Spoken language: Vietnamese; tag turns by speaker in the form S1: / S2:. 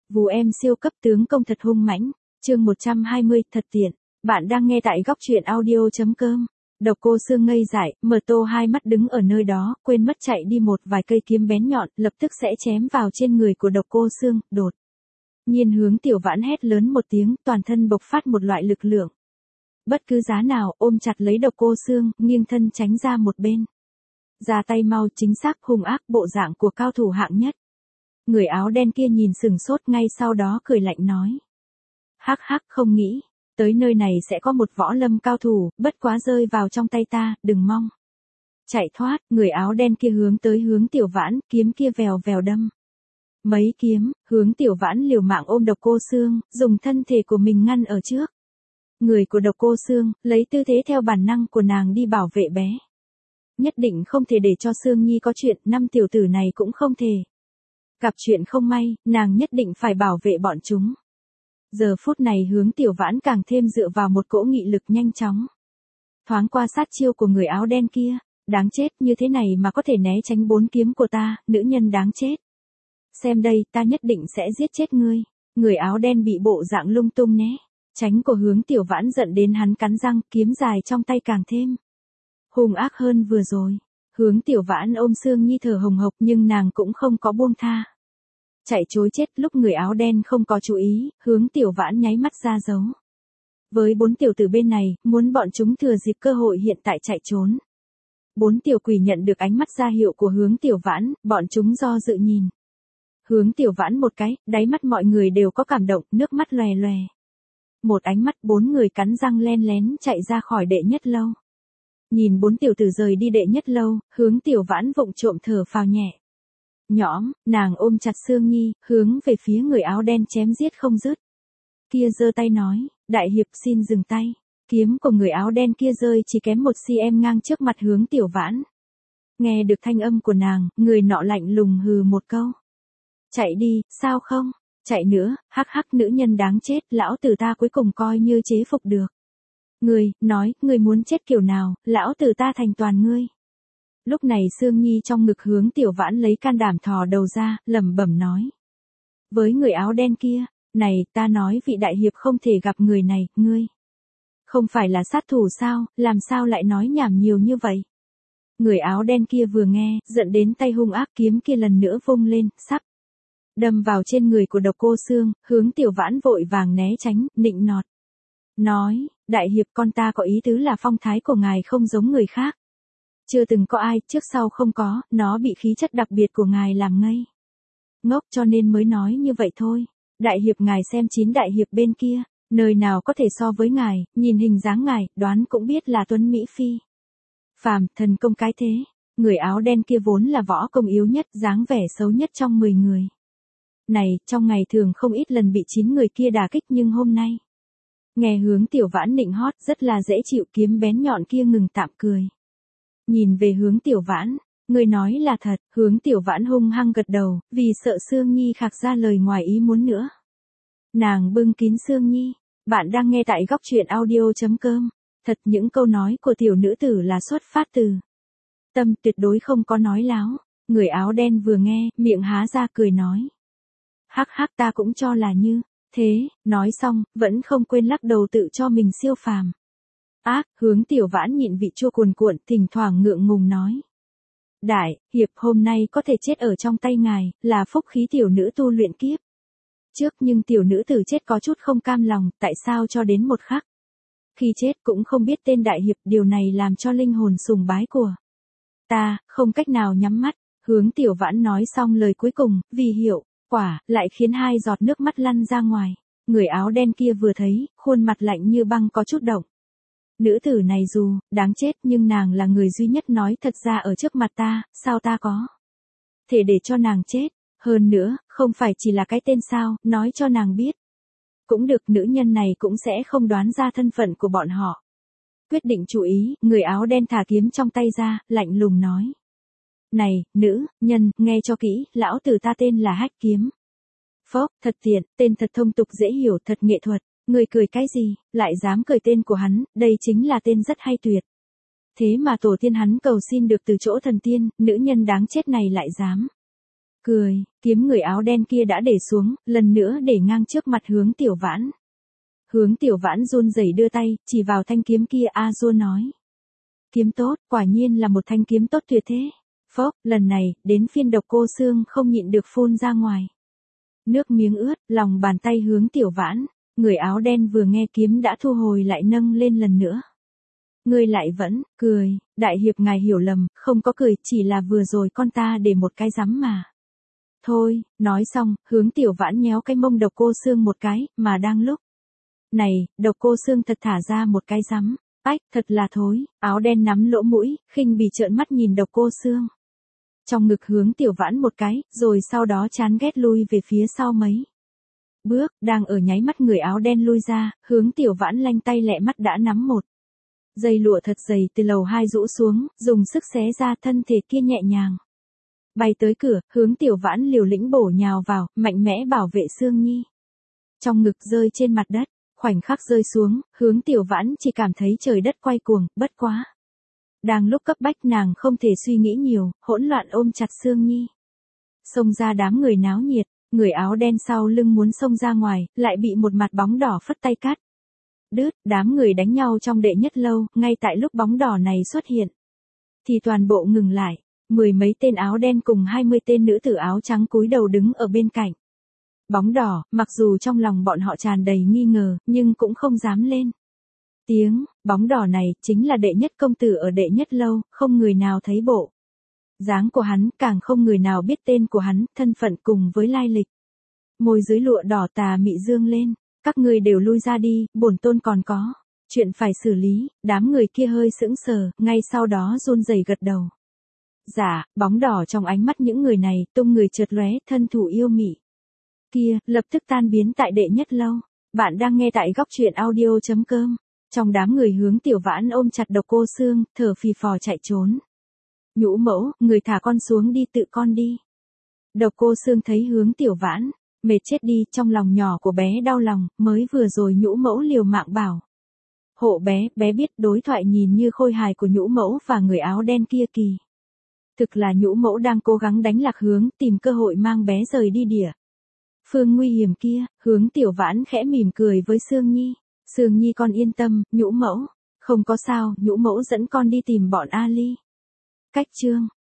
S1: Vù em siêu cấp tướng công thật hung mãnh. Chương 120, thật tiện. Bạn đang nghe tại góc truyện audio.com. Độc Cô Xương ngây dại, mở to hai mắt đứng ở nơi đó, quên mất chạy đi một vài cây kiếm bén nhọn, lập tức sẽ chém vào trên người của Độc Cô Xương. Đột nhiên Hướng Tiểu Vãn hét lớn một tiếng, toàn thân bộc phát một loại lực lượng. Bất cứ giá nào, ôm chặt lấy Độc Cô Xương, nghiêng thân tránh ra một bên. Ra tay mau, chính xác, hung ác, bộ dạng của cao thủ hạng nhất. Người áo đen kia nhìn sừng sốt, ngay sau đó cười lạnh nói. Hắc hắc, không nghĩ tới nơi này sẽ có một võ lâm cao thủ, bất quá rơi vào trong tay ta, đừng mong chạy thoát. Người áo đen kia hướng tới Hướng Tiểu Vãn, kiếm kia vèo vèo đâm. Mấy kiếm, Hướng Tiểu Vãn liều mạng ôm Độc Cô Xương, dùng thân thể của mình ngăn ở trước người của Độc Cô Xương, lấy tư thế theo bản năng của nàng đi bảo vệ bé. Nhất định không thể để cho Xương Nhi có chuyện, năm tiểu tử này cũng không thể gặp chuyện không may, nàng nhất định phải bảo vệ bọn chúng. Giờ phút này Hướng Tiểu Vãn càng thêm dựa vào một cỗ nghị lực nhanh chóng. Thoáng qua sát chiêu của người áo đen kia, đáng chết, như thế này mà có thể né tránh 4 kiếm của ta, nữ nhân đáng chết. Xem đây, ta nhất định sẽ giết chết ngươi. Người áo đen bị bộ dạng lung tung né tránh của Hướng Tiểu Vãn giận đến hắn cắn răng, kiếm dài trong tay càng thêm hung ác hơn vừa rồi. Hướng Tiểu Vãn ôm Xương Nhi thở hồng hộc nhưng nàng cũng không có buông tha. Chạy chối chết. Lúc người áo đen không có chú ý, Hướng Tiểu Vãn nháy mắt ra dấu. Với 4 tiểu tử bên này, muốn bọn chúng thừa dịp cơ hội hiện tại chạy trốn. 4 tiểu quỷ nhận được ánh mắt ra hiệu của Hướng Tiểu Vãn, bọn chúng do dự nhìn Hướng Tiểu Vãn một cái, đáy mắt mọi người đều có cảm động, nước mắt lòe lòe. Một ánh mắt, 4 người cắn răng len lén chạy ra khỏi đệ nhất lâu. Nhìn 4 tiểu tử rời đi đệ nhất lâu, Hướng Tiểu Vãn vụng trộm thở phào nhẹ nhõm, nàng ôm chặt Xương Nhi, hướng về phía người áo đen chém giết không dứt. Kia giơ tay nói, đại hiệp xin dừng tay. Kiếm của người áo đen kia rơi chỉ kém 1 cm ngang trước mặt Hướng Tiểu Vãn. Nghe được thanh âm của nàng, người nọ lạnh lùng hừ một câu. Chạy đi, sao không? Chạy nữa, hắc hắc, nữ nhân đáng chết, lão tử ta cuối cùng coi như chế phục được. Ngươi, nói, ngươi muốn chết kiểu nào, lão tử ta thành toàn ngươi. Lúc này Xương Nhi trong ngực Hướng Tiểu Vãn lấy can đảm thò đầu ra, lẩm bẩm nói. Với người áo đen kia, này, ta nói vị đại hiệp không thể gặp người này, ngươi không phải là sát thủ sao, làm sao lại nói nhảm nhiều như vậy? Người áo đen kia vừa nghe, giận đến tay hung ác, kiếm kia lần nữa vung lên, sắp đâm vào trên người của Độc Cô Xương. Hướng Tiểu Vãn vội vàng né tránh, nịnh nọt. Nói, đại hiệp, con ta có ý tứ là phong thái của ngài không giống người khác. Chưa từng có ai, trước sau không có, nó bị khí chất đặc biệt của ngài làm ngây ngốc cho nên mới nói như vậy thôi. Đại hiệp, ngài xem 9 đại hiệp bên kia, nơi nào có thể so với ngài, nhìn hình dáng ngài, đoán cũng biết là tuấn Mỹ Phi phàm, thần công cái thế. Người áo đen kia vốn là võ công yếu nhất, dáng vẻ xấu nhất trong 10 người. Này, trong ngày thường không ít lần bị 9 người kia đả kích nhưng hôm nay nghe Hướng Tiểu Vãn nịnh hót rất là dễ chịu. Kiếm bén nhọn kia ngừng tạm cười. Nhìn về Hướng Tiểu Vãn, người nói là thật. Hướng Tiểu Vãn hung hăng gật đầu, vì sợ Xương Nhi khạc ra lời ngoài ý muốn nữa. Nàng bưng kín Xương Nhi. Bạn đang nghe tại góc truyện audio.com. Thật, những câu nói của tiểu nữ tử là xuất phát từ tâm, tuyệt đối không có nói láo. Người áo đen vừa nghe, miệng há ra cười nói. Hắc hắc, ta cũng cho là như thế. Nói xong, vẫn không quên lắc đầu tự cho mình siêu phàm. Ác, Hướng Tiểu Vãn nhịn vị chua cuồn cuộn, thỉnh thoảng ngượng ngùng nói. Đại hiệp, hôm nay có thể chết ở trong tay ngài, là phúc khí tiểu nữ tu luyện kiếp trước, nhưng tiểu nữ tử chết có chút không cam lòng, tại sao cho đến một khắc khi chết cũng không biết tên đại hiệp, điều này làm cho linh hồn sùng bái của ta không cách nào nhắm mắt. Hướng Tiểu Vãn nói xong lời cuối cùng, vì hiệu quả, lại khiến 2 giọt nước mắt lăn ra ngoài. Người áo đen kia vừa thấy, khuôn mặt lạnh như băng có chút động. Nữ tử này dù đáng chết nhưng nàng là người duy nhất nói thật ra ở trước mặt ta, sao ta có thể để cho nàng chết? Hơn nữa, không phải chỉ là cái tên sao, nói cho nàng biết cũng được, nữ nhân này cũng sẽ không đoán ra thân phận của bọn họ. Quyết định chú ý, người áo đen thả kiếm trong tay ra, lạnh lùng nói. Này, nữ nhân, nghe cho kỹ, lão tử ta tên là Hách Kiếm. Phốc, thật tiện, tên thật thông tục dễ hiểu, thật nghệ thuật. Người cười cái gì, lại dám cười tên của hắn, đây chính là tên rất hay tuyệt. Thế mà tổ tiên hắn cầu xin được từ chỗ thần tiên, nữ nhân đáng chết này lại dám cười, kiếm người áo đen kia đã để xuống, lần nữa để ngang trước mặt Hướng Tiểu Vãn. Hướng Tiểu Vãn run rẩy đưa tay, chỉ vào thanh kiếm kia a dua nói. Kiếm tốt, quả nhiên là một thanh kiếm tốt tuyệt thế. Phốc, lần này, đến phiên Độc Cô Xương không nhịn được phun ra ngoài. Nước miếng ướt, lòng bàn tay Hướng Tiểu Vãn, người áo đen vừa nghe kiếm đã thu hồi lại nâng lên lần nữa. Ngươi lại vẫn, cười, đại hiệp ngài hiểu lầm, không có cười, chỉ là vừa rồi con ta để một cái rắm mà. Thôi, nói xong, Hướng Tiểu Vãn nhéo cái mông Độc Cô Xương một cái, mà đang lúc. Này, Độc Cô Xương thật thả ra một cái rắm. Ách, thật là thối, áo đen nắm lỗ mũi, khinh bỉ trợn mắt nhìn Độc Cô Xương. Trong ngực Hướng Tiểu Vãn một cái, rồi sau đó chán ghét lui về phía sau mấy bước, đang ở nháy mắt người áo đen lui ra, Hướng Tiểu Vãn lanh tay lẹ mắt đã nắm một dây lụa thật dày từ lầu 2 rũ xuống, dùng sức xé ra thân thể kia nhẹ nhàng. Bay tới cửa, Hướng Tiểu Vãn liều lĩnh bổ nhào vào, mạnh mẽ bảo vệ Sương Nhi. Trong ngực rơi trên mặt đất, khoảnh khắc rơi xuống, Hướng Tiểu Vãn chỉ cảm thấy trời đất quay cuồng, bất quá. Đang lúc cấp bách nàng không thể suy nghĩ nhiều, hỗn loạn ôm chặt Sương Nhi. Xông ra đám người náo nhiệt, người áo đen sau lưng muốn xông ra ngoài, lại bị một mặt bóng đỏ phất tay cắt. Đứt, đám người đánh nhau trong đệ nhất lâu, ngay tại lúc bóng đỏ này xuất hiện. Thì toàn bộ ngừng lại, 10 mấy tên áo đen cùng 20 tên nữ tử áo trắng cúi đầu đứng ở bên cạnh. Bóng đỏ, mặc dù trong lòng bọn họ tràn đầy nghi ngờ, nhưng cũng không dám lên tiếng, bóng đỏ này chính là đệ nhất công tử ở đệ nhất lâu, không người nào thấy bộ dáng của hắn, càng không người nào biết tên của hắn, thân phận cùng với lai lịch. Môi dưới lụa đỏ tà mị dương lên, các ngươi đều lui ra đi, bổn tôn còn có chuyện phải xử lý. Đám người kia hơi sững sờ, ngay sau đó run rẩy gật đầu. Dạ, bóng đỏ trong ánh mắt những người này, tung người chợt lóe, thân thủ yêu mị kia, lập tức tan biến tại đệ nhất lâu. Bạn đang nghe tại góc truyện audio.com. Trong đám người Hướng Tiểu Vãn ôm chặt Độc Cô Xương, thở phì phò chạy trốn. Nhũ mẫu, người thả con xuống đi, tự con đi. Độc Cô Xương thấy Hướng Tiểu Vãn mệt chết đi, trong lòng nhỏ của bé đau lòng, mới vừa rồi nhũ mẫu liều mạng bảo hộ bé, bé biết đối thoại nhìn như khôi hài của nhũ mẫu và người áo đen kia kỳ thực là nhũ mẫu đang cố gắng đánh lạc hướng, tìm cơ hội mang bé rời đi địa phương nguy hiểm kia. Hướng Tiểu Vãn khẽ mỉm cười với Sương Nhi. Sương Nhi con yên tâm, nhũ mẫu không có sao, nhũ mẫu dẫn con đi tìm bọn Ali. Cách chương